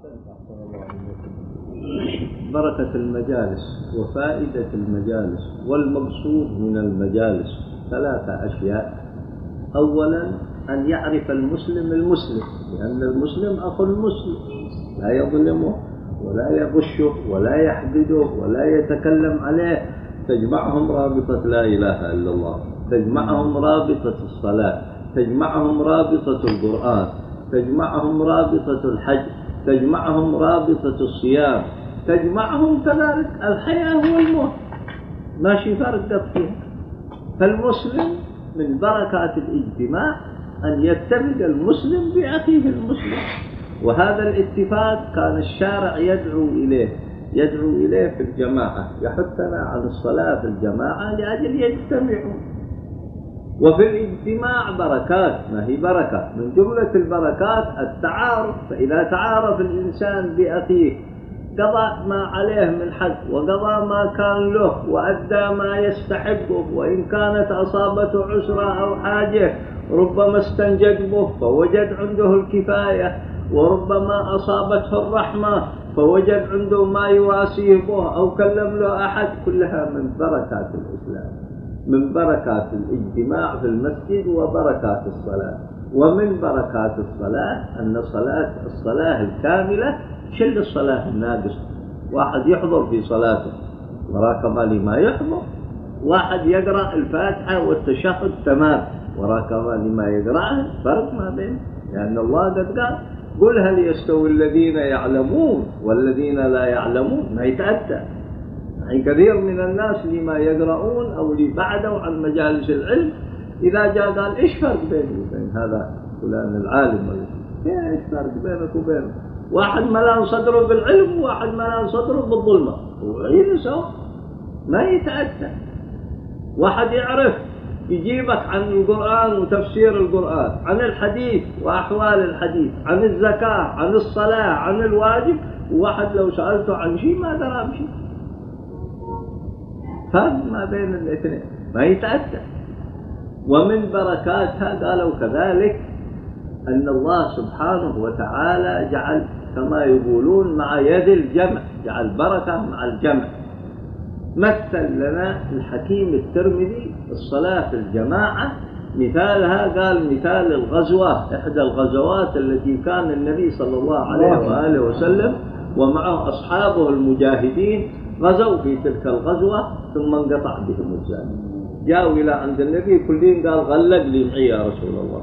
بركة المجالس وفائدة المجالس والمقصود من المجالس 3 أشياء. أولا أن يعرف المسلم المسلم، لأن المسلم أخو المسلم، لا يظلمه ولا يغشه ولا يحقده ولا يتكلم عليه. تجمعهم رابطة لا إله إلا الله، تجمعهم رابطة الصلاة، تجمعهم رابطة القرآن، تجمعهم رابطة الحج، تجمعهم رابطة الصيام، تجمعهم كذلك الحياة والموت، ماشي فرق فيها. فالمسلم من بركات الاجتماع أن يتفق المسلم بأخيه المسلم، وهذا الاتفاق كان الشارع يدعو إليه في الجماعة، يحثنا عن الصلاة في الجماعة لأجل يجتمعوا. وفي الاجتماع بركات، ما هي بركة من جملة البركات التعارف. فإذا تعارف الإنسان بأخيه، قضى ما عليه من حق وقضى ما كان له وأدى ما يستحقه، وإن كانت أصابته عسرة أو حاجة ربما استنجد به فوجد عنده الكفاية، وربما أصابته الرحمة فوجد عنده ما يواسيه به أو كلم له أحد. كلها من بركات الإسلام، من بركات الاجتماع في المسجد وبركات الصلاة. ومن بركات الصلاة أن الصلاة الكاملة شل الصلاة الناقصة. واحد يحضر في صلاته وراك ما يحضر، واحد يقرأ الفاتحة والتشهد تمام وراك ما يقرأها، فرق ما بين، لأن الله قد قال قل هل يستوي الذين يعلمون والذين لا يعلمون، ما يتأتى. يعني كثير من الناس لما يقرؤون أو لبعدوا عن مجالس العلم، إذا جاء قال إيش فرق بيني وبين هذا فلان العالم، إيش فرق بينك وبينه؟ واحد ملان صدره بالعلم وواحد ملان صدره بالظلمة، وعين سوا ما يتأتى. واحد يعرف يجيبك عن القرآن وتفسير القرآن، عن الحديث وأحوال الحديث، عن الزكاة، عن الصلاة، عن الواجب، وواحد لو سألته عن شيء ما درى بشيء. فرق ما بين الاثنين ما يتأتى. ومن بركاتها قالوا كذلك أن الله سبحانه وتعالى جعل كما يقولون مع يد الجمع، جعل بركة مع الجمع. مثل لنا الحكيم الترمذي الصلاة في الجماعة، مثالها قال مثال الغزوة، إحدى الغزوات التي كان النبي صلى الله عليه وآله وسلم ومعه أصحابه المجاهدين غزوا في تلك الغزوة ثم انقطع بهم الزاد. جاءوا إلى عند النبي كلهم قال غلق لي معي يا رسول الله،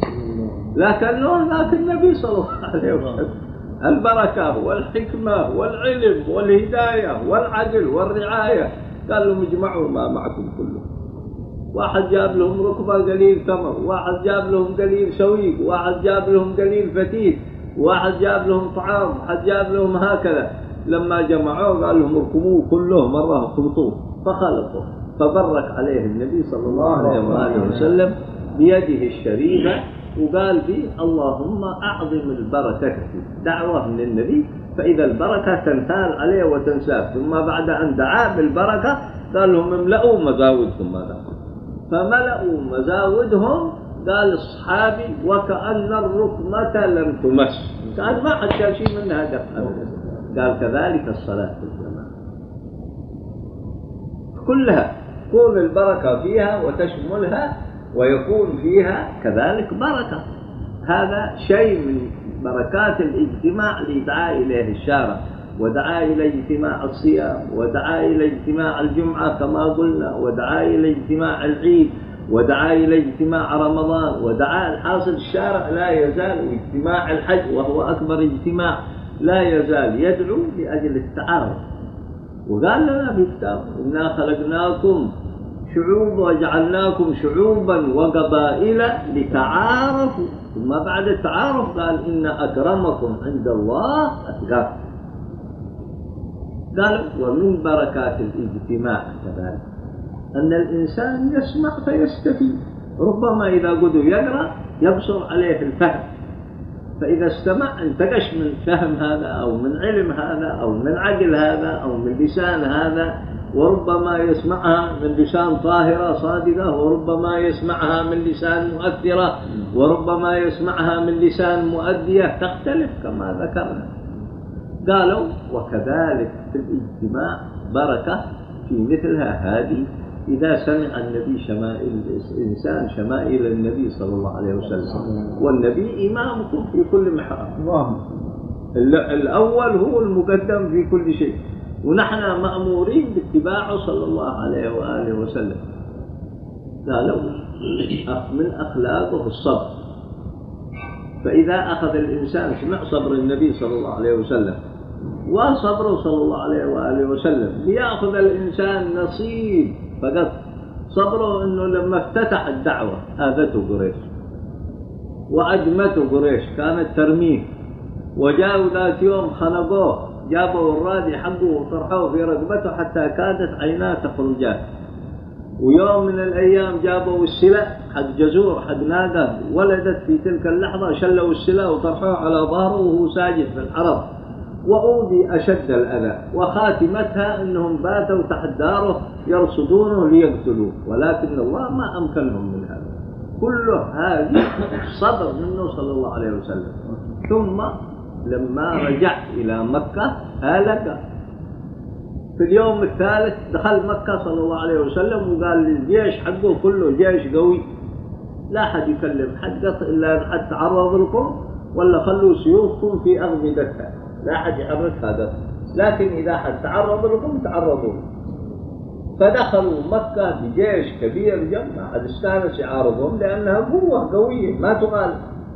لكن النبي صلى الله عليه وسلم البركة والحكمة والعلم والهداية والعدل والرعاية قال لهم اجمعوا ما معكم كله. واحد جاب لهم ركبة قليل تمر، واحد جاب لهم قليل سويق، واحد جاب لهم قليل فتيل، واحد جاب لهم طعام، واحد جاب لهم هكذا. لما جمعوه قال لهم اركبوه كله مرة خلطوه، فخلطوا، فبرك عليه النبي صلى الله عليه وآله وسلم بيده الشريفة وقال فيه اللهم أعظم البركة فيه. دعوة من النبي، فإذا البركة تنثال عليه وتنساب. ثم بعد أن دعا بالبركة قال لهم املأوا مزاودكم ماذا، فملأوا مزاودهم. قال الصحابي وكأن الركمة لم تمس، كان ما حد شال شيء منها دفع. قال كذلك الصلاة في الجماعة كلها تكون البركة فيها وتشملها ويكون فيها كذلك بركة. هذا شيء من بركات الاجتماع اللي دعا إليه الشارع، ودعا إلى اجتماع الصيام، ودعا إلى اجتماع الجمعة كما قلنا، ودعا إلى اجتماع العيد، ودعا إلى اجتماع رمضان، ودعا الحاصل الشارع لا يزال اجتماع الحج وهو أكبر اجتماع لا يزال يدعو لأجل التعارف. وقال لنا في كتاب إنا خلقناكم شعوب وجعلناكم شعوبا وقبائل لتعارفوا، ثم بعد التعارف قال إن أكرمكم عند الله أتقاكم. قال ومن بركات الاجتماع كذلك أن الإنسان يسمع فيستفيد. ربما إذا قدوا يقرأ يبصر عليه الفهم، فإذا استمع انتقش من فهم هذا أو من علم هذا أو من عقل هذا أو من لسان هذا، وربما يسمعها من لسان طاهرة صادقة، وربما يسمعها من لسان مؤثرة، وربما يسمعها من لسان مؤدية، تختلف كما ذكرنا. قالوا وكذلك في الاجتماع بركة في مثلها هذه إذا سمع النبي شمائل الإنسان شمائل النبي صلى الله عليه وسلم، والنبي إمامكم في كل محراب، الأول هو المقدم في كل شيء، ونحن مأمورين باتباعه صلى الله عليه وآله وسلم. قالوا من أخلاقه الصبر، فإذا أخذ الإنسان سمع صبر النبي صلى الله عليه وسلم وصبره صلى الله عليه وآله وسلم ليأخذ الإنسان نصيب فقط. صبره أنه لما افتتح الدعوة آذته قريش وأجمته قريش، كانت ترميه، وجاءوا ذات يوم خنقوه، جابوا الرادي حقه وطرحوه في رقبته حتى كادت عيناه تخرجان. ويوم من الأيام جابوا السلاء حق جزور حق ناقة ولدت في تلك اللحظة، شلوا السلاء وطرحوه على ظهره وهو ساجد في الحرب، وأودي أشد الأذى، وخاتمتها أنهم باتوا تحت داره يرصدونه ليقتلوه، ولكن الله ما أمكنهم من هذا كله. هذه صبر منه صلى الله عليه وسلم. ثم لما رجع إلى مكة هلك في اليوم الثالث، دخل مكة صلى الله عليه وسلم وقال للجيش حقه كله جيش قوي، لا حد يكلم حد إلا أن حد تعرض لكم ولا خلوا سيوفكم في أغمدتها، لا حد يحرك هذا، لكن إذا حد تعرض لكم تعرضوا. فدخلوا مكة بجيش كبير جمع، حد استانس يعارضهم لأنها قوة قوية ما تغالب.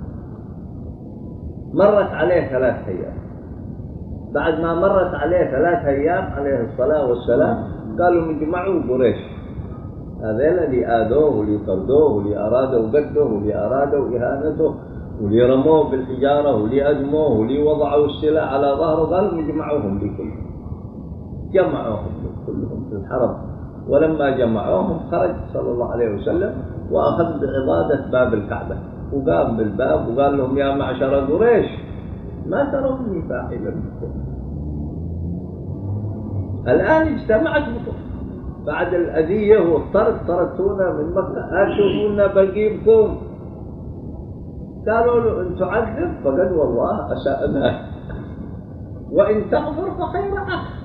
مرت عليه 3 أيام، بعد ما مرت عليه 3 أيام عليه الصلاة والسلام قالوا نجمعوا قريش، هذين اللي آذوه واللي طردوه واللي أرادوا قتله واللي أرادوا إهانته واللي رموه بالحجارة واللي أدموه واللي وضعوا السلاح على ظهره، قالوا نجمعوهم لكلهم. جمعوهم كلهم في الحرم، ولما جمعوهم خرج صلى الله عليه وسلم وأخذ بعضادة باب الكعبة وقام بالباب وقال لهم يا معشر قريش ما تروني فاعلا بكم، الآن اجتمعت بكم بعد الأذية والطرد، طردتونا من مكة، أشوفونا بجيبكم. قالوا له إن تعذب فقد والله أساءنا، وإن تغفر فخير أخ.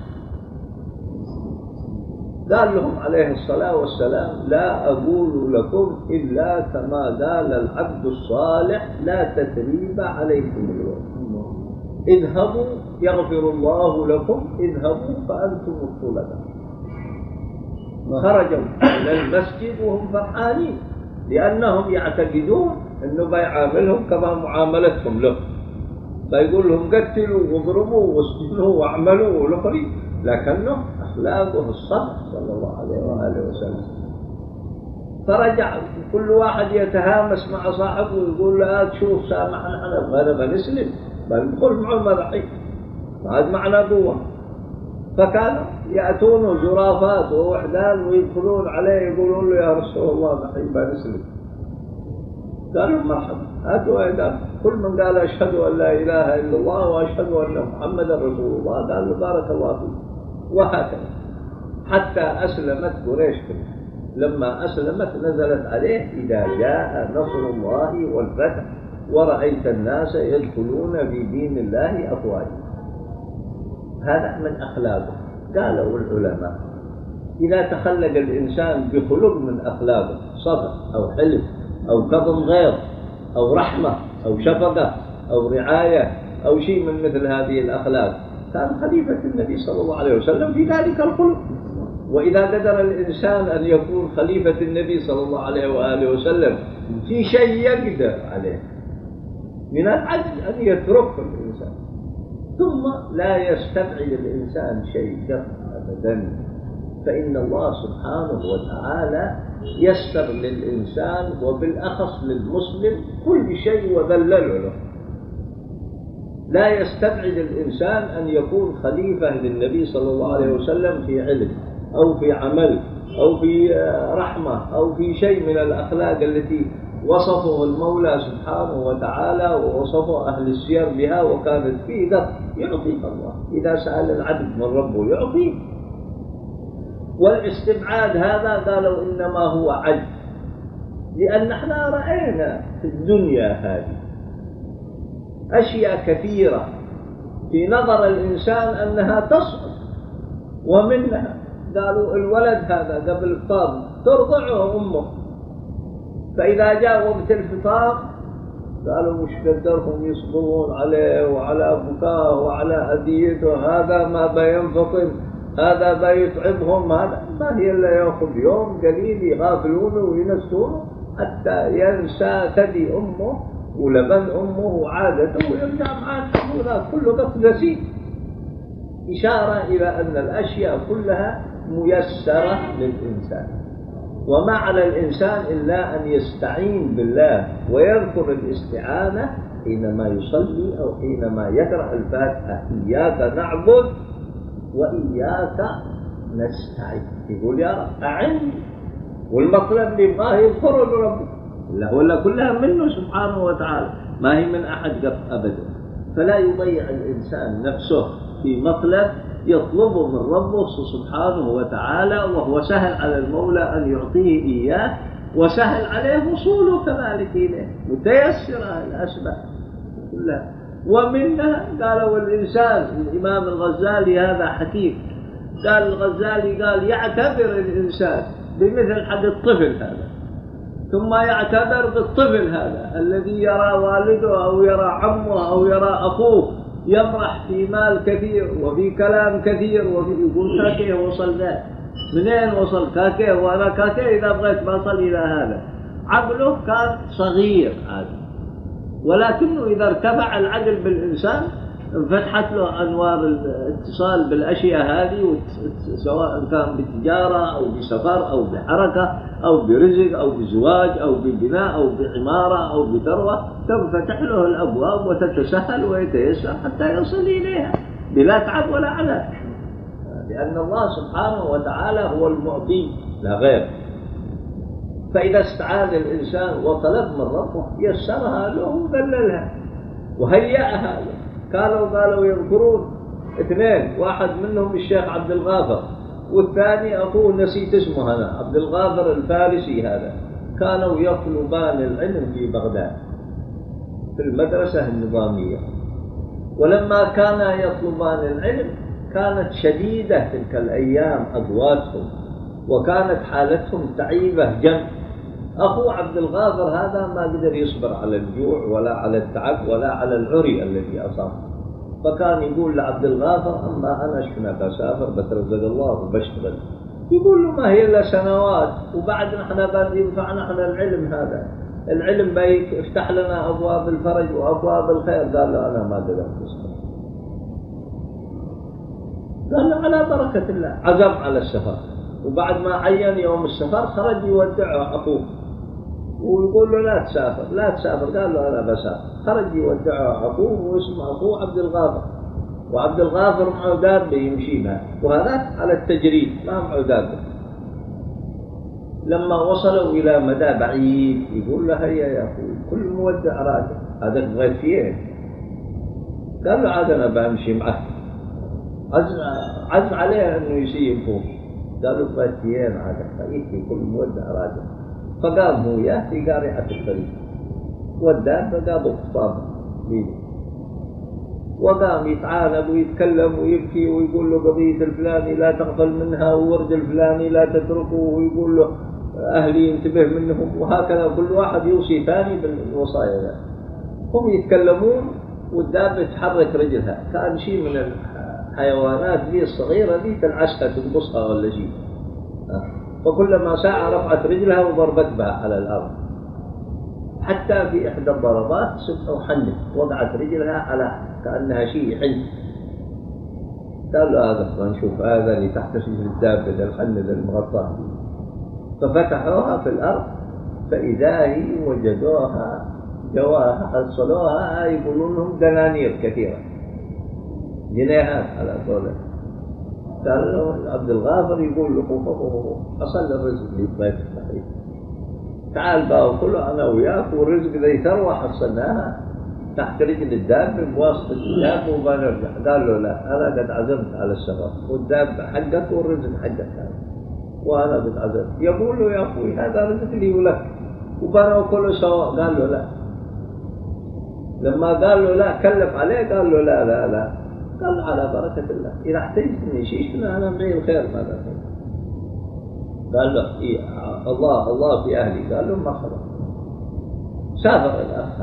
قال لهم عليه الصلاة والسلام لا أقول لكم إلا كما قال العبد الصالح لا تثريب عليكم اليوم، اذهبوا يغفر الله لكم، اذهبوا فأنتم الطلباء. خرجوا إلى المسجد وهم فرحانين لأنهم يعتقدون أنه بيعاملهم كما معاملتهم له، فيقول لهم قتلوا واضربوا واسجنوا واعملوا ولخري، لكنه أخلاقه الصبر صلى الله عليه وآله وسلم. فرجع كل واحد يتهامس مع صاحبه ويقول له تشوف سامحنا أنا بنسلم بندخل معه مرحي، هذا معنى قوة. فكانوا يأتون زرافات ووحدان ويدخلون عليه يقولون له يا رسول الله نحن بنسلم. قالوا مرحبا هاتوا أيضا، كل من قال أشهد أن لا إله إلا الله وأشهد أن محمدا رسول الله قال له بارك الله فيك. وهكذا حتى أسلمت قريش. لما أسلمت نزلت عليه إذا جاء نصر الله والفتح ورأيت الناس يدخلون في دين الله أفواجا. هذا من أخلاقه. قالوا العلماء إذا تخلق الإنسان بخلق من أخلاقه صبر أو حلم أو كظم غيظ أو رحمة أو شفقة أو رعاية أو شيء من مثل هذه الأخلاق كان خليفة النبي صلى الله عليه وسلم في ذلك الخلق. وإذا قدر الإنسان أن يكون خليفة النبي صلى الله عليه وآله وسلم في شيء يقدر عليه من العجز أن يتركه الإنسان، ثم لا يستبعد الإنسان شيء أبدا، فإن الله سبحانه وتعالى يسر للإنسان وبالأخص للمسلم كل شيء وذلله له. لا يستبعد الإنسان أن يكون خليفة للنبي صلى الله عليه وسلم في علم أو في عمل أو في رحمة أو في شيء من الأخلاق التي وصفه المولى سبحانه وتعالى ووصفه أهل السير بها وكانت فيه ذات يعطيه الله. إذا سأل العبد من ربه يعطيه. والاستبعاد هذا قالوا إنما هو عجز، لأن احنا رأينا في الدنيا هذه أشياء كثيرة في نظر الإنسان أنها تصعب. ومنها قالوا الولد هذا قبل الفطار ترضعه أمه، فإذا جاء وقت الفطار قالوا مش قدرهم يصبرون عليه وعلى بكاه وعلى أذيته، هذا ما بينفطر، هذا بيتعبهم، هذا ما هي إلا يأخذ يوم قليل يغافلونه وينسونه حتى ينسى ثدي أمه ولبن أمه وعادته ويرجع معاه هذا كله بس نسيت. إشارة إلى أن الأشياء كلها ميسرة للإنسان، وما على الإنسان إلا أن يستعين بالله ويذكر الاستعانة حينما يصلي أو حينما يقرأ الفاتحة: إياك نعبد وإياك نستعين. يقول يا رب أعني، والمطلب لي ما هي يذكر لربه ولا كلها منه سبحانه وتعالى، ما هي من أحد أبدا. فلا يضيع الإنسان نفسه في مطلب يطلبه من ربه سبحانه وتعالى، وهو سهل على المولى أن يعطيه إياه، وسهل عليه وصوله كذلك إليه، متيسرة الأسباب كلها. ومنها قالوا الإنسان، الإمام الغزالي هذا حكيم، قال الغزالي قال يعتبر الإنسان بمثل حد الطفل هذا، ثم يعتبر بالطفل هذا الذي يرى والده أو يرى عمه أو يرى أخوه يمرح في مال كثير وفي كلام كثير وفي يقول كاكيه وصل ذا، منين وصل كاكيه؟ وأنا كاكيه إذا بغيت بصل إلى هذا. عقله كان صغير عادي، ولكنه إذا ارتفع العقل بالإنسان انفتحت له أنوار الاتصال بالأشياء هذه، سواء كان بالتجارة أو بسفر أو بحركة أو برزق أو بزواج أو ببناء أو بعمارة أو بثروة، تنفتح له الأبواب وتتسهل ويتيسر حتى يصل إليها بلا تعب ولا عناء، لأن الله سبحانه وتعالى هو المعطي لا غير. فإذا استعان الإنسان وطلب من ربه يسرها له وذللها وهيئها له. قالوا يذكرون اثنين، واحد منهم الشيخ عبد الغافر، والثاني أخوه نسيت اسمه أنا، عبد الغافر الفارسي هذا، كانوا يطلبان العلم في بغداد في المدرسة النظامية. ولما كانا يطلبان العلم كانت شديدة تلك الأيام أضواتهم، وكانت حالتهم تعيبة جم. أخو عبد الغافر هذا ما قدر يصبر على الجوع ولا على التعب ولا على العري الذي أصابه، فكان يقول لعبد الغافر: أما أنا شفنا بسافر بترزق الله وبشتغل. يقول له: ما هي إلا سنوات، وبعد نحن ينفعنا نحن العلم هذا، العلم بيفتح لنا أبواب الفرج وأبواب الخير. قال له: أنا ما قدرت أصبر. قال له: على بركة الله. عزم على السفر، وبعد ما عين يوم السفر خرج يودعه أخوه ويقول له: لا تسافر لا تسافر. قال له: أنا بسافر. خرج يودعه أخوه، واسمه أخوه عبد الغافر، وعبد الغافر معه دابة يمشي بها، وهذا على التجريد ما معه دابة. لما وصلوا إلى مدى بعيد يقول له: هيا يا أخوي، كل مودع راجع، هذا بغيت فيه. قال له: عاد أنا بمشي معه. عزم عليه أنه يسيب فوق. قالوا: بغيت فيه عاد خليك كل مودع راجع. فقام هو ياه في قارعة الطريق، والدابة قابوا خطابه بيده، وقام يتعانق ويتكلم ويبكي ويقول له: قضية الفلاني لا تغفل منها، وورد الفلاني لا تتركه، ويقول له: أهلي انتبه منهم، وهكذا كل واحد يوصي ثاني بالوصايا ذا. هم يتكلمون والدابة تحرك رجلها، كان شيء من الحيوانات ذي الصغيرة ذي تنعسها تنقصها ولا شيء، فكلما ساعة رفعت رجلها وضربت بها على الأرض، حتى في إحدى الضربات سبحوا حنة وضعت رجلها على كأنها شيء حن. قال له: هذا نشوف هذا اللي تحت رجل الدابة الحنة المغطاة. ففتحوها في الأرض فإذا هي وجدوها جواها حصلوها، يقولون لهم دنانير كثيرة، جنيهات على قوله. قال له عبد الغافر يقول له: حصل الرزق اللي بغيت تحريك، تعال بقى كله أنا وياك، والرزق ذي ثروة حصلناها تحت رجل الدابة بواسطة الدابة وبنرجع. قال له: لا، أنا قد عزمت على السفر، والدابة حقك والرزق حقك، وأنا قد عزمت. يقول له: يا أخوي هذا رزق لي ولك وبنوا كله سواء. قال له: لا. لما قال له لا كلف عليه، قال له: لا لا لا، قال على بركة الله، إذا احتجتني شيء أنا معي الخير ماذا فيه؟ قال له إيه الله في أهلي. قال له مرحبا. سافر الأخ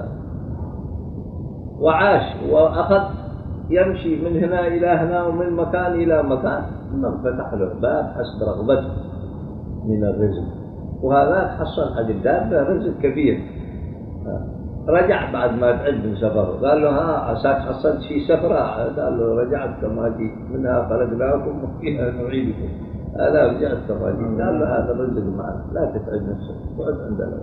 وعاش وأخذ يمشي من هنا إلى هنا ومن مكان إلى مكان، ثم فتح له باب حسب رغبته من الرزق، وهذا حصل حق الدابة رزق كبير. رجع بعد ما تعد من سفره، قال له عساك حصلت شيء سفرة؟ قال له رجعت كما جيت، منها خلقناكم وفيها نعيدكم، هذا رجعت كما جيت. قال له هذا الرزق معك، لا تتعب نفسك، اقعد عندنا.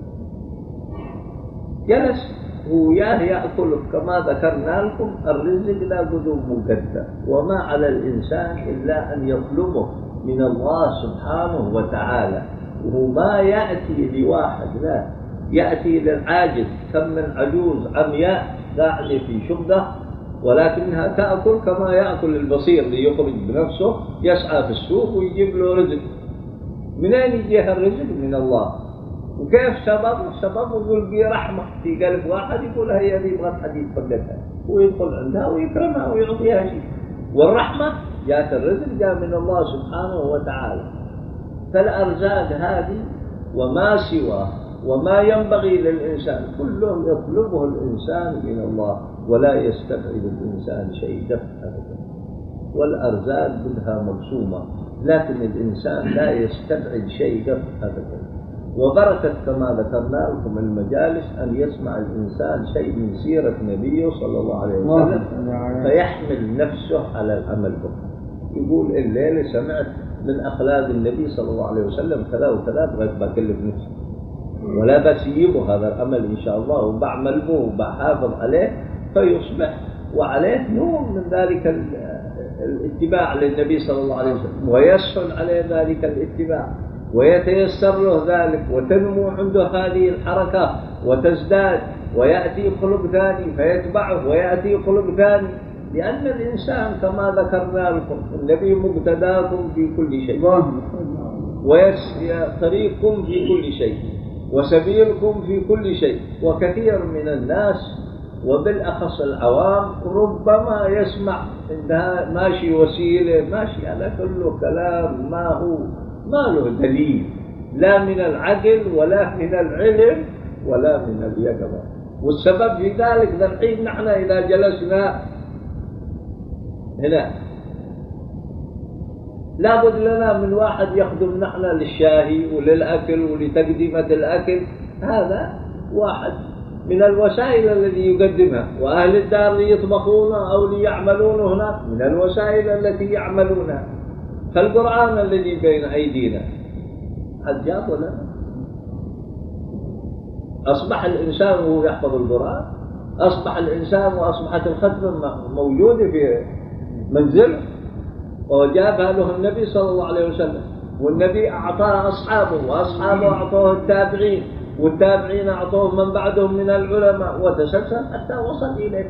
جلس وياه يأكل كما ذكرنا لكم. الرزق لا بد مقدر، وما على الإنسان إلا أن يطلبه من الله سبحانه وتعالى. وما يأتي لواحد، لا يأتي للعاجز. كم من عجوز عمياء قاعدة في شبه ولكنها تأكل كما يأكل البصير ليخرج بنفسه، يسعى في السوق ويجيب له رزق. منين يجيها الرزق؟ من الله. وكيف سببه يقول بي رحمة في قلب واحد، يقول هي هذه يبغى حديث فقدها، ويدخل عندها ويكرمها ويعطيها شيء. والرحمة جاءت الرزق جاء من الله سبحانه وتعالى. فالأرزاق هذه وما سواه وما ينبغي للإنسان كله يطلبه الإنسان من الله، ولا يستبعد الإنسان شيء دفعه. والأرزاق بدها مقسومة، لكن الإنسان لا يستبعد شيء دفعه. وبركة كما ذكرنا لكم المجالس أن يسمع الإنسان شيء من سيرة نبيه صلى الله عليه وسلم فيحمل نفسه على العمل به. يقول الليلة سمعت من أخلاق النبي صلى الله عليه وسلم كذا وكذا، بغيت بكلف نفسي ولا بسيبه هذا العمل إن شاء الله، وبعمل به وبحافظ عليه، فيصبح وعليه نوع من ذلك الاتباع للنبي صلى الله عليه وسلم، ويسهل عليه ذلك الاتباع ويتيسر له ذلك، وتنمو عنده هذه الحركة وتزداد، ويأتي خلق ثاني فيتبعه ويأتي خلق ثاني. لأن الإنسان كما ذكرنا لكم النبي مقتداكم في كل شيء، وطريقكم في كل شيء، وسبيلكم في كل شيء. وكثير من الناس وبالأخص العوام ربما يسمع إنها ماشي وسيلة، ماشي على كله كلام ما له دليل، لا من العقل ولا من العلم ولا من اليقظة. والسبب في ذلك الحين نحن إذا جلسنا هنا لابد لنا من واحد يخدم نحن للشاهي وللأكل ولتقديمة الأكل، هذا واحد من الوسائل الذي يقدمها. وأهل الدار ليطبخون أو ليعملون هناك من الوسائل التي يعملونها. فالقرآن الذي بين أيدينا حد جاب ولا أصبح الإنسان وهو يحفظ القرآن، أصبح الإنسان وأصبحت الختمة موجودة في منزله، وجابها له النبي صلى الله عليه وسلم، والنبي أعطاها أصحابه، وأصحابه أعطوه التابعين، والتابعين أعطوه من بعدهم من العلماء، وتسلسل حتى وصل إليه.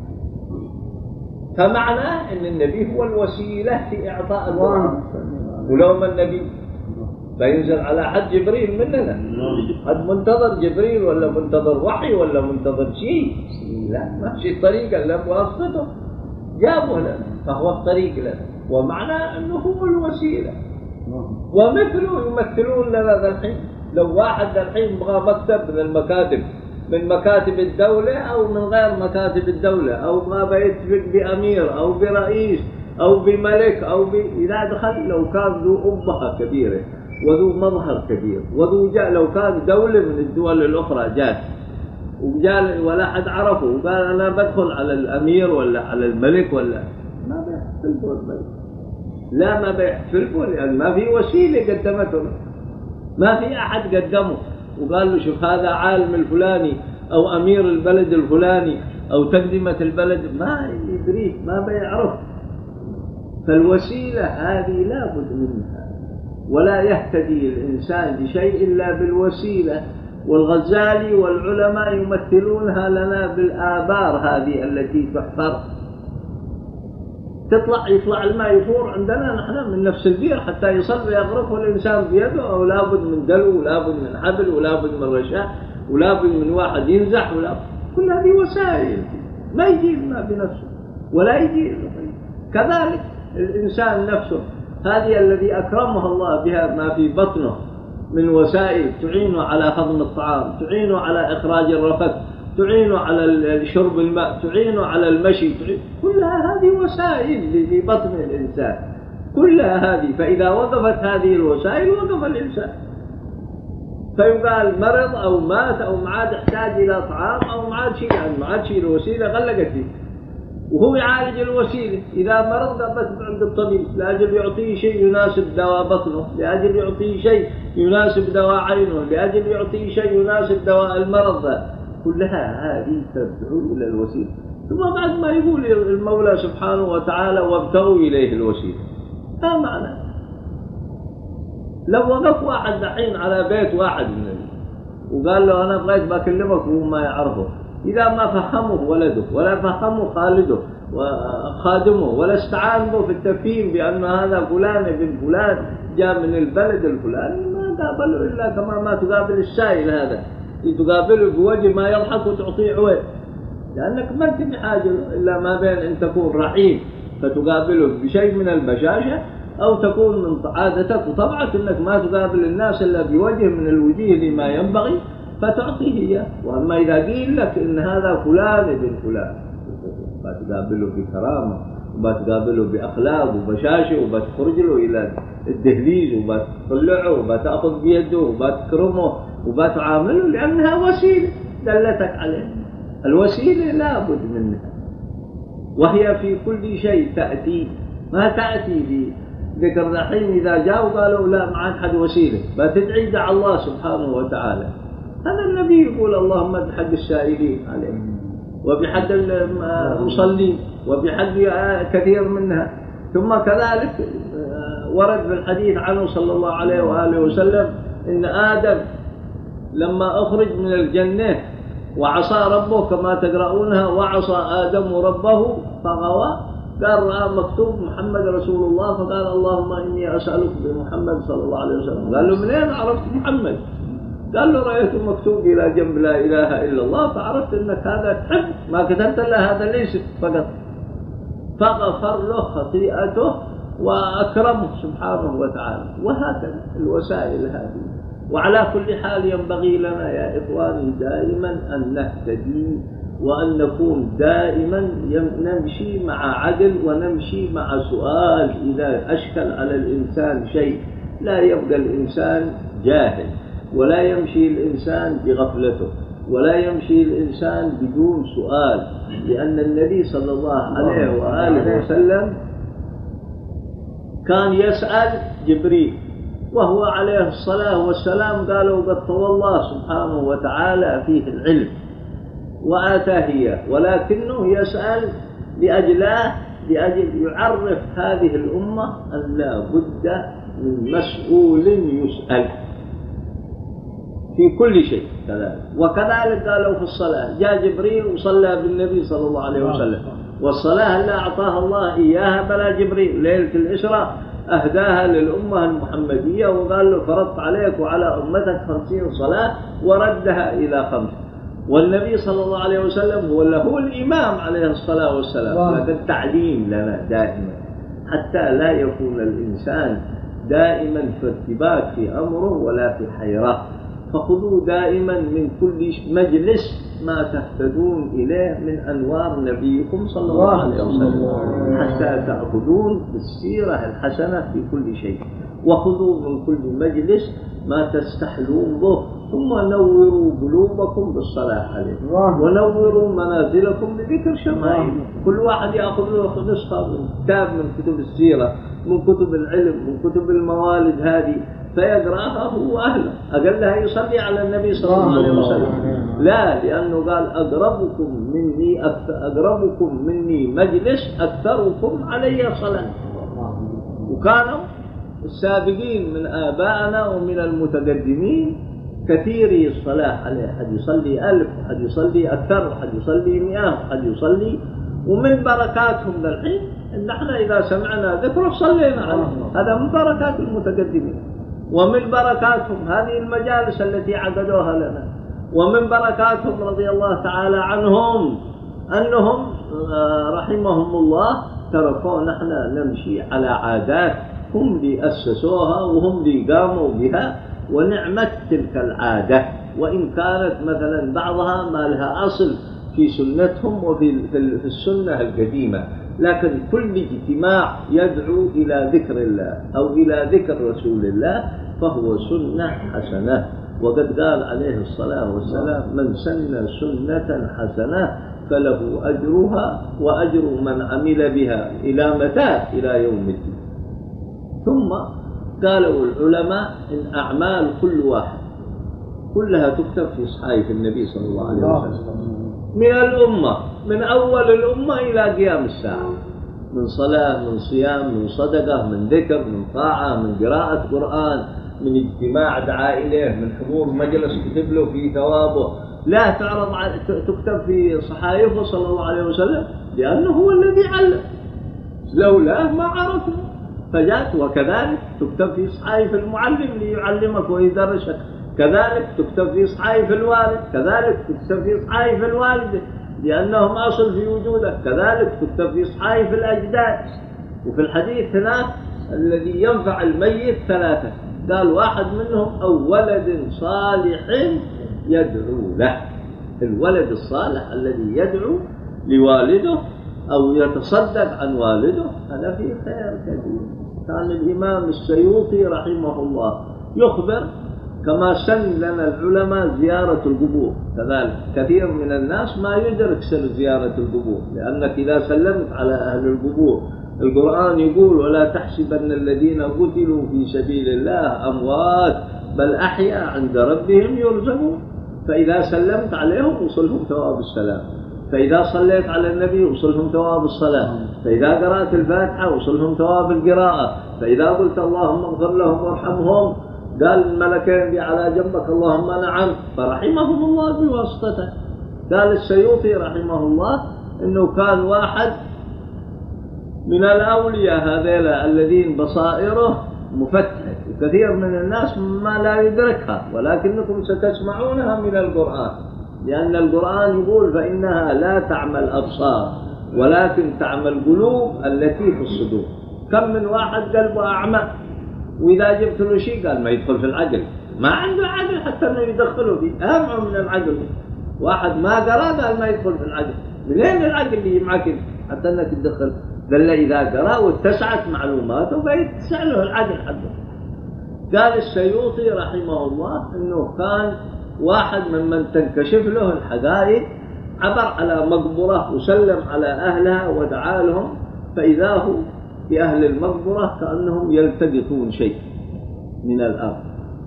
فمعناه أن النبي هو الوسيلة في إعطاء القرآن. ولو ما النبي فينزل على حد جبريل مننا، حد منتظر جبريل ولا منتظر وحي ولا منتظر شيء، لا، ما في طريقة إلا بواسطته جابه لنا، فهو الطريق لنا، ومعناه أنه هو الوسيلة. ومثله يمثلون لنا ذا الحين. لو واحد الحين بغى مكتب من المكاتب، من مكاتب الدولة أو من غير مكاتب الدولة، أو بغى بيتفق بأمير أو برئيس أو بملك إذا دخل، لو كان ذو أبهة كبيرة وذو مظهر كبير وذو لو كان دولة من الدول الأخرى جات وجال ولا حد عرفه وقال أنا بدخل على الأمير ولا على الملك، ولا ما بيحتلفه الملك، لا ما بيحتلفه، لأن ما في وسيلة قدمته، ما في أحد قدمه وقال له شوف هذا عالم الفلاني أو أمير البلد الفلاني أو تقدمة البلد، ما يدريه، ما بيعرف. فالوسيلة هذه لا بد منها، ولا يهتدي الإنسان بشيء إلا بالوسيلة. والغزالي والعلماء يمثلونها لنا بالآبار هذه التي تحفر، يطلع الماء يفور عندنا نحن من نفس البير حتى يصل ويغرفه الإنسان بيده، أو لابد من دلو، ولابد من حبل، ولابد من رشاء، ولابد من واحد ينزح، كل هذه وسائل، ما يجيب الماء بنفسه. ولا يجي. كذلك الإنسان نفسه هذه الذي أكرمها الله بها ما في بطنه من وسائل تعينه على هضم الطعام، تعينه على إخراج الرفث، تعينه على شرب الماء، تعينه على المشي، كلها هذه وسائل في بطن الإنسان، كلها هذه. فإذا وقفت هذه الوسائل وقف الإنسان، فيقال مرض أو مات أو ما عاد يحتاج إلى طعام أو ما عاد شيء، يعني ما عاد شيء، الوسيلة غلقت فيه وهو يعالج الوسيلة. إذا مرض بس عند الطبيب لأجل يعطيه شيء يناسب دواء بطنه، لأجل يعطيه شيء يناسب دواء عينه، لأجل يعطيه شيء يناسب دواء المرض. كلها هذه تدعو إلى الوسيلة. ثم بعد ما يقول المولى سبحانه وتعالى وابتغوا إليه الوسيلة، ما معنى؟ لو وقف واحد دحين على بيت واحد منه وقال له أنا بغيت بكلمك وهو ما يعرفه، إذا ما فهمه ولده ولا فهمه خالده وخادمه ولا استعان به في التفهيم بأن هذا فلان ابن فلان جاء من البلد الفلاني، ما قابله إلا كما ما تقابل السائل هذا، تقابله بوجه ما يضحك وتعطيه عويل، لأنك ما أنت بحاجة إلا ما بين أن تكون رحيم فتقابله بشيء من البشاشة، أو تكون من عادتك وطبعك أنك ما تقابل الناس إلا بوجه من الوجيه لما ينبغي فتعطيه إياه. وأما إذا قيل لك إن هذا فلان ابن فلان فتقابله بكرامة وبتقابله بأخلاق وبشاشة وبتخرج له إلى الدهليز وبتطلعه وبتأخذ بيده وبتكرمه وبتعامله، لأنها وسيلة دلتك عليه. الوسيلة لا بد منها، وهي في كل شيء تأتي، ما تأتي بذكر الحين إذا جاءوا قالوا لا ما عاد حد وسيلة، بتدعي دع الله سبحانه وتعالى. هذا النبي يقول اللهم بحق السائلين عليه وبحق المصلين وبحق كثير منها. ثم كذلك ورد في الحديث عنه صلى الله عليه وآله وسلم إن آدم لما أخرج من الجنة وعصى ربه كما تقرؤونها وعصى آدم ربه فغوى، قال رأى مكتوب محمد رسول الله فقال اللهم إني أسألك بمحمد صلى الله عليه وسلم. قال له منين عرفت محمد؟ قال له رأيت مكتوب إلى جنب لا إله إلا الله فعرفت أنك هذا تحب، ما كتبت له هذا ليس فقط، فغفر له خطيئته وأكرمه سبحانه وتعالى. وهكذا الوسائل هذه. وعلى كل حال ينبغي لنا يا إخواني دائما أن نهتدي وأن نكون دائما نمشي مع عدل ونمشي مع سؤال. إذا أشكل على الإنسان شيء لا يبقى الإنسان جاهل، ولا يمشي الإنسان بغفلته، ولا يمشي الإنسان بدون سؤال، لأن النبي صلى الله عليه وآله وسلم كان يسأل جبريل وهو عليه الصلاة والسلام قالوا قد طوى الله سبحانه وتعالى فيه العلم وآتاه إياه، ولكنه يسأل لأجل يعرف هذه الأمة أن لا بد من مسؤول يسأل في كل شيء كذلك. وكذلك قالوا في الصلاة جاء جبريل وصلى بالنبي صلى الله عليه وسلم، والصلاة اللي أعطاها الله إياها بلا جبريل ليلة الإسراء أهداها للأمة المحمدية وقال له فرضت عليك وعلى أمتك 50 صلاة وردها إلى 5. والنبي صلى الله عليه وسلم هو الإمام عليه الصلاة والسلام. هذا التعليم لنا دائما حتى لا يكون الإنسان دائما في ارتباك في أمره ولا في حيرة. فخذوا دائما من كل مجلس ما تهتدون إليه من أنوار نبيكم صلى الله عليه وسلم حتى تأخذون بالسيرة الحسنة في كل شيء. وخذوا من كل مجلس ما تستحلون به، ثم نوروا قلوبكم بالصلاة عليه، ونوروا منازلكم بذكر شمائل. كل واحد يأخذ له نسخة من كتاب من كتب السيرة، من كتب العلم، من كتب الموالد هذه، فيقرأها هو أهله. أقلها يصلي على النبي صلى الله عليه وسلم، لا، لأنه قال أقربكم مني مجلس أكثركم علي صلاة. وكانوا السابقين من آبائنا ومن المتقدمين كثيري الصلاة عليه، حد يصلي 1000 وحد يصلي أكثر، حد يصلي 100 وحد يصلي. ومن بركاتهم للحين إن احنا إذا سمعنا ذكره صلينا عليه، هذا من بركات المتقدمين. ومن بركاتهم هذه المجالس التي عقدوها لنا، ومن بركاتهم رضي الله تعالى عنهم أنهم رحمهم الله تركونا نحن نمشي على عادات هم اللي أسسوها وهم اللي قاموا بها، ونعمت تلك العادة، وإن كانت مثلا بعضها ما لها أصل في سنتهم وفي السنة القديمة، لكن كل اجتماع يدعو إلى ذكر الله أو إلى ذكر رسول الله فهو سنة حسنة. وقد قال عليه الصلاة والسلام: من سن سنة حسنة فله أجرها وأجر من عمل بها إلى متى؟ إلى يوم الدين. ثم قالوا العلماء إن أعمال كل واحد كلها تكتب في صحائف النبي صلى الله عليه وسلم من الأمة، من أول الأمة إلى قيام الساعة، من صلاة، من صيام، من صدقة، من ذكر، من طاعة، من قراءة قرآن، من اجتماع دعا إليه، من حضور مجلس كتب له في ثوابه، لا تعرض تكتب في صحائفه صلى الله عليه وسلم، لأنه هو الذي علم، لولاه ما عرفه. فجاءت وكذلك تكتب في صحائف المعلم ليعلمك ويدرسك، كذلك تكتب في صحائف الوالد، كذلك تكتب في صحائف الوالدة لأنهم أصل في وجودك، كذلك تكتب في صحائف الأجداد. وفي الحديث هناك الذي ينفع الميت ثلاثة، قال واحد منهم أو ولد صالح يدعو له، الولد الصالح الذي يدعو لوالده أو يتصدق عن والده، هذا فيه خير كثير. كان الإمام السيوطي رحمه الله يخبر كما سن لنا العلماء زيارة القبور، كذلك كثير من الناس ما يدرك سن زيارة القبور، لأنك إذا سلمت على أهل القبور القرآن يقول: ولا تحسبن الذين قتلوا في سبيل الله أموات بل أحياء عند ربهم يرزقون. فإذا سلمت عليهم وصلهم ثواب السلام، فإذا صليت على النبي وصلهم ثواب الصلاة، فإذا قرأت الفاتحة وصلهم ثواب القراءة، فإذا قلت اللهم اغفر لهم وارحمهم قال الملكين على جنبك اللهم نعم، فرحمهم الله بواسطته. قال السيوطي رحمه الله إنه كان واحد من الأولياء هذيلا الذين بصائره مفتحة، وكثير من الناس ما لا يدركها، ولكنكم ستسمعونها من القرآن، لأن القرآن يقول: فإنها لا تعمى الأبصار ولكن تعمى القلوب التي في الصدور. كم من واحد قلبه أعمى وإذا جبت له شيء قال ما يدخل في العقل، ما عنده عقل حتى أنه يدخله فيه، أهم من العقل. واحد ما قرأ قال ما يدخل في العقل، منين العقل اللي معك حتى أنك تدخل؟ قال إذا قرأ واتسعت معلوماته فيتسع له العقل حقه. قال السيوطي رحمه الله إنه كان واحد ممن تنكشف له الحقائق، عبر على مقبرة وسلم على أهلها ودعا لهم، فإذا هو في أهل المقبرة كأنهم يلتقطون شيء من الأرض،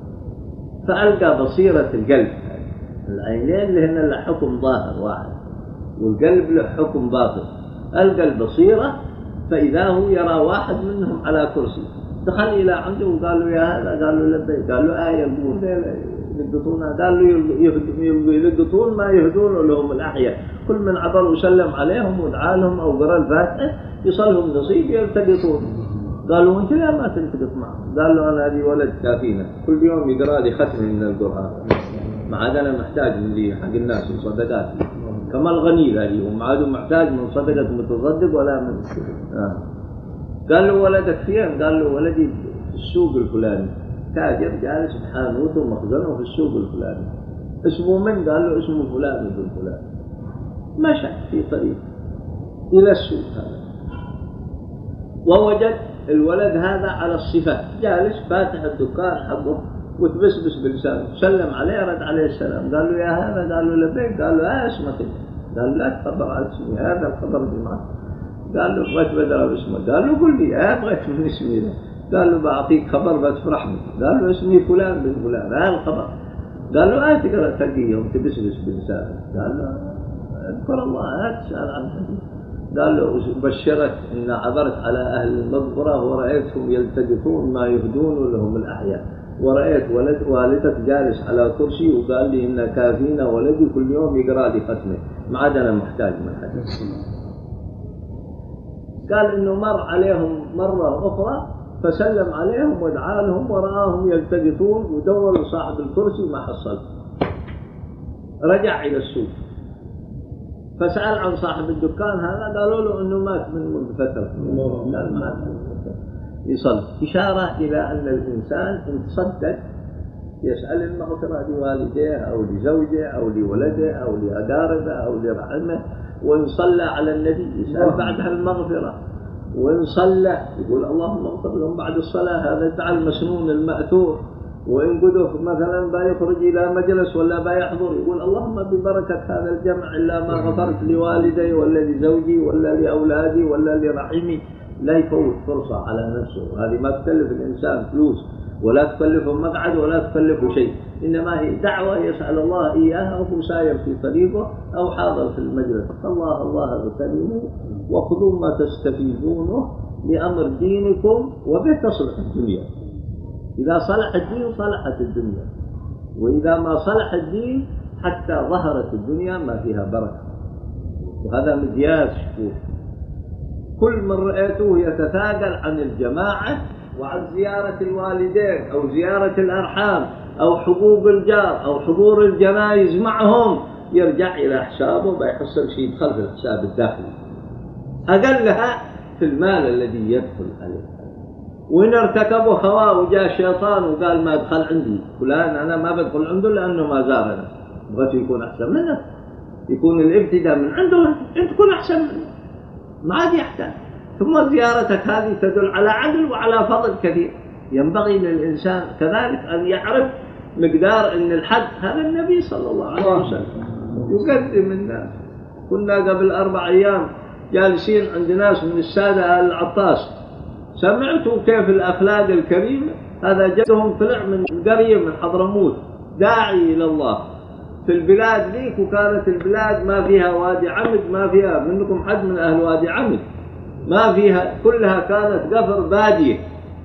فألقى بصيرة القلب، العينين لهن له حكم ظاهر واحد والقلب له حكم باطن، ألقى البصيرة فإذا هو يرى واحد منهم على كرسي، دخل إلى عنده وقال له: يا هذا؟ قال له: لبيك. قال له: يقول يلقطونها؟ قال له: يلقطون ما يهدون لهم الأحياء، كل من عبر وسلم عليهم ودعا لهم أو قرأ الفاتحة يصلهم نصيب يلتقطون. قالوا: أنت لا ما تلتقط معه؟ قال له: أنا هذه ولد كافينا كل يوم يقرأ لي ختم من القرآن، ما عاد أنا محتاج من دي حق الناس وصدقات كما الغني ذلك، وما عاد محتاج من صدقة متصدق ولا من قال له: ولدك فين؟ قال له: ولدي في السوق الفلاني، تاجر جالس بحانوته ومخزنه في السوق الفلاني. اسمه من؟ قال له: اسمه فلان بن فلان. مشى في طريق إلى السوق هذا ووجد الولد هذا على الصفة، جالس فاتح الدكان حقه وتبسبس بلسانه، سلم عليه رد عليه السلام، قال له: يا هذا؟ قال له: لبيك. قال له: اسمك؟ قال له: لا تخبر على اسمي، هذا الخبر جماعة. قال له: بغيت بدر باسمك. قال له: قل لي بغيت من اسمي ده. قال له: بعطيك خبر بتفرحني. قال له: اسمي فلان بن فلان، هذا الخبر. قال له: تقرأ تقيهم تبسبس بلسانه. قال له: اذكر الله، تسأل عن حديث. قال له: بشرك إن عبرت على أهل المقبرة ورأيتهم يلتقطون ما يهدون لهم الأحياء، ورأيت والدك جالس على كرسي وقال لي إن كافينا ولدي كل يوم يقرأ لي ختمه، ما عاد أنا محتاج من حد. قال إنه مر عليهم مرة أخرى فسلم عليهم ودعا لهم ورآهم يلتقطون ودور صاحب الكرسي ما حصل. رجع إلى السوق فسأل عن صاحب الدكان هذا، قالوا له أنه مات من فترة. قال مات يصلي، إشارة إلى أن الإنسان إن تصدق يسأل المغفرة لوالديه أو لزوجه أو لولده أو لأقاربه أو لرحمه، وإن صلى على النبي يسأل بعدها المغفرة، وإن صلى يقول اللهم اغفر لهم بعد الصلاة، هذا دعاء المسنون المأثور. وإن قدف مثلا بيخرج إلى مجلس ولا بيحضر يقول اللهم ببركة هذا الجمع إلا ما غفرت لوالدي ولا لزوجي ولا لأولادي ولا لرحمي. لا يفوت فرصة على نفسه، هذه ما تكلف الإنسان فلوس ولا تكلفه مقعد ولا تكلفه شيء، إنما هي دعوة يسأل الله إياها وهو ساير في طريقه أو حاضر في المجلس. الله الله اغتنموا وخذوا ما تستفيدونه لأمر دينكم وبه تصلح الدنيا. إذا صلح الدين صلحت الدنيا، وإذا ما صلح الدين حتى ظهرت الدنيا ما فيها بركة. وهذا مقياس شكور. كل من رأيته يتثاقل عن الجماعة وعن زيارة الوالدين أو زيارة الأرحام أو حقوق الجار أو حضور الجنائز معهم، يرجع إلى حسابه بيحصل شيء يدخل في الحساب الداخلي، أقلها في المال الذي يدخل عليه. وإن ارتكبوا خواء وجاء الشيطان وقال ما ادخل عندي فلان، أنا ما بدخل عنده لأنه ما زارنا، بغيت يكون أحسن منك، يكون الابتداء من عنده، أنت تكون أحسن منه ما عاد يحتاج. ثم زيارتك هذه تدل على عدل وعلى فضل كثير. ينبغي للإنسان كذلك أن يعرف مقدار أن الحق هذا النبي صلى الله عليه وسلم يقدم الناس. كنا قبل 4 أيام جالسين عند ناس من السادة العطاس، سمعتوا كيف الأخلاق الكريمة. هذا جدهم طلع من قرية من حضرموت داعي إلى الله في البلاد ذيك، وكانت البلاد ما فيها وادي عمد، ما فيها منكم حد من أهل وادي عمد، ما فيها، كلها كانت قفر بادية.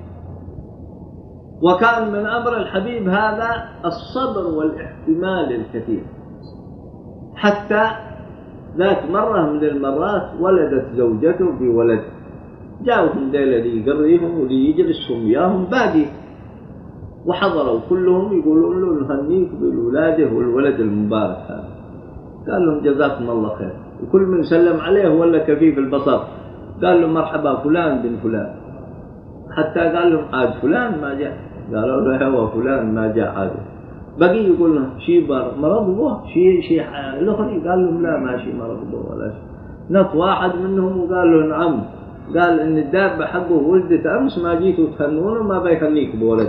وكان من أمر الحبيب هذا الصبر والاحتمال الكثير. حتى ذات مرة من المرات ولدت زوجته بولد، جاءوا الليلة ليقريهم وليجلسهم إياهم بادية، وحضروا كلهم يقولون له نهنيك بالولادة والولد المبارك هذا. قال لهم جزاكم الله خير، وكل من سلم عليه ولا كفيف البصر قال له مرحبا فلان بن فلان. حتى قال لهم عاد فلان ما جاء، قالوا له هو فلان ما جاء عاد. بقي يقول لهم شيء مرض به، شيء الأخرى قال لهم لا ما شيء مرض به ولا شيء. نط واحد منهم وقال له نعم، قال إن الدابة حقه ولدت أمس ما جيتوا تهنونه ما بيخليك بولد.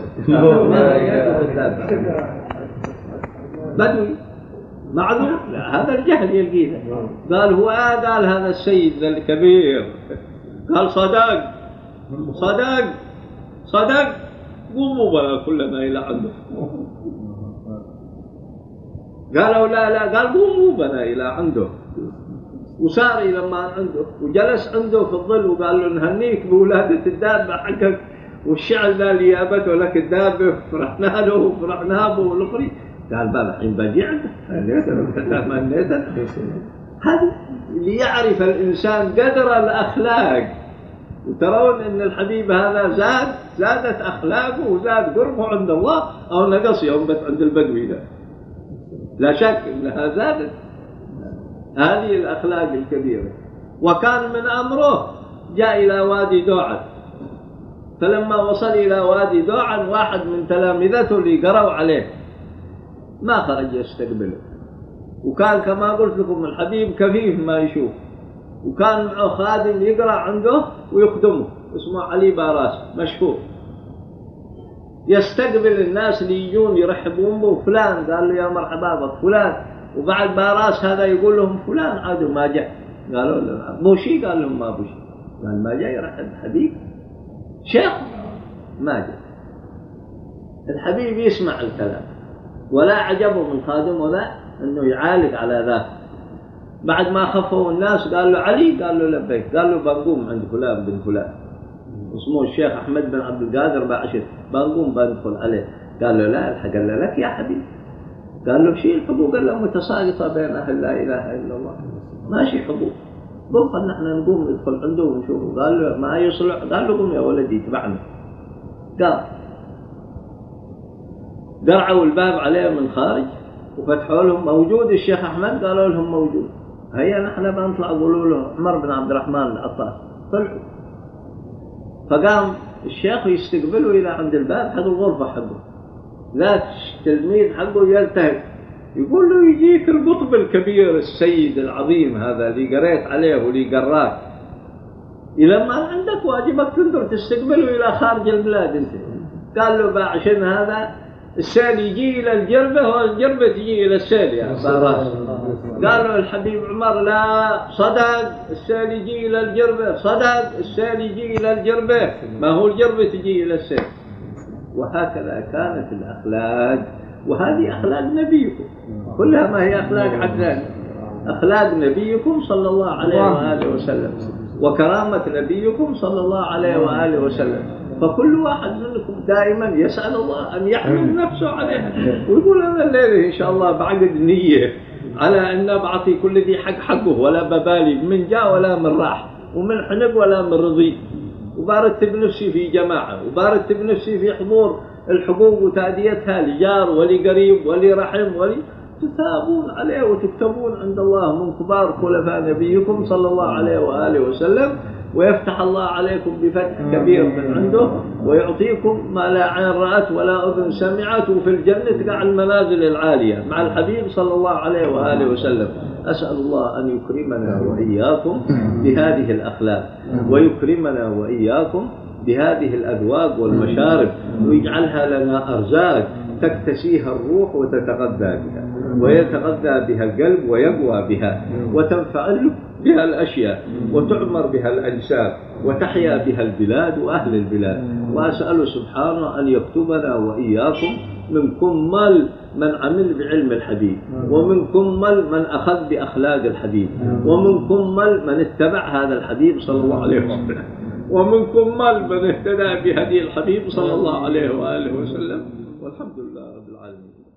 بدوي معذور، لا هذا الجهل يلقيه. قال هو قال هذا السيد الكبير، قال صدق قوموا بلا كلنا إلى عنده. قالوا لا قال قوموا بنا إلى عنده. وسار إلى ما عنده وجلس عنده في الظل وقال له نهنيك بولادة الدابة حقك، والشعر ذا اللي جابته لك الدابة فرحنا له وفرحنا به والأخري. قال بابا الحين باجي عندك هذا ليعرف الإنسان قدر الأخلاق. وترون أن الحبيب هذا زادت أخلاقه وزاد قربه عند الله، أو نقص يوم بس عند البدوي ده، لا شك أنها زادت هذه الأخلاق الكبيرة. وكان من أمره جاء إلى وادي دوعن، فلما وصل إلى وادي دوعن واحد من تلامذته اللي قرأوا عليه ما خرج يستقبله، وكان كما قلت لكم الحبيب كفيف ما يشوف، وكان معه خادم يقرأ عنده ويخدمه اسمه علي باراس مشهور، يستقبل الناس اللي يجون يرحبون به. فلان قال له يا مرحبا بك فلان، وبعد باراس هذا يقول لهم فلان عادوا ما جاء، قالوا له بوشي، قال لهم ما بوشي، قال ما جاء يرحب الحبيب شيخ ما جاء. الحبيب يسمع الكلام ولا عجبه من خادمه ذا انه يعالج على ذاك. بعد ما خفوا الناس قال له علي، قال له لبيك، قال له بنقوم عند فلان بن فلان اسمه الشيخ أحمد بن عبد القادر بعشر، بنقوم بندخل عليه. قال له لا الحق قال له لك يا حبيب، قال له شيء الحقوق الا متساقطه بين اهل لا اله الا الله، ماشي حقوق، قل نحن نقوم ندخل عنده ونشوفه. قال له ما يصلح، قال له قم يا ولدي اتبعنا. قال قرعوا الباب عليه من خارج وفتحوا لهم موجود الشيخ أحمد، قالوا لهم موجود. هيا نحن بنطلع قولوا له عمر بن عبد الرحمن العطاس. طلعوا، فقام الشيخ يستقبله إلى عند الباب حق الغرفة حقه، ذاك التلميذ حقه يلتهب يقول له يجيك القطب الكبير السيد العظيم هذا اللي قريت عليه واللي قراك، إلى ما عندك واجبك تنظر تستقبله إلى خارج البلاد أنت. قال له بقى عشان هذا السيل يجي إلى الجربة والجربة تجي إلى السيل يا فراس. قال له الحبيب عمر لا صدق، السيل يجي إلى الجربة، صدق السيل يجي إلى الجربة، ما هو الجربة تجي إلى السيل. وهكذا كانت الأخلاق، وهذه أخلاق نبيكم كلها، ما هي أخلاق عدنان، أخلاق نبيكم صلى الله عليه وآله وسلم، وكرامة نبيكم صلى الله عليه وآله وسلم. فكل واحد منكم دائما يسأل الله أن يحمل نفسه عليها، ويقول أنا الليلة إن شاء الله بعقد نية على أن بعطي كل ذي حق حقه، ولا ببالي من جاء ولا من راح، ومن حنق ولا من رضي، وبارتب نفسي في جماعة، وبارتب نفسي في حضور الحقوق وتأديتها لجار ولقريب ولرحم تثابون عليه وتكتبون عند الله من كبار خلفاء نبيكم صلى الله عليه وآله وسلم، ويفتح الله عليكم بفتح كبير من عنده، ويعطيكم ما لا عين رأت ولا أذن سمعت، وفي الجنة قاع المنازل العالية مع الحبيب صلى الله عليه وآله وسلم. أسأل الله أن يكرمنا وإياكم بهذه الأخلاق، ويكرمنا وإياكم بهذه الأذواق والمشارب، ويجعلها لنا أرزاق تكتسيها الروح وتتغذى بها، ويتغذى بها القلب ويقوى بها، وتنفعل بها الأشياء، وتعمر بها الأجساد، وتحيا بها البلاد وأهل البلاد. وأسأل سبحانه أن يكتبنا وإياكم من كمل من عمل بعلم الحبيب، ومن كمل من أخذ بأخلاق الحبيب، ومن كمل من اتبع هذا الحبيب صلى الله عليه وسلم، ومن كمل من اهتدى بهدي الحبيب صلى الله عليه وآله وسلم. والحمد لله رب العالمين.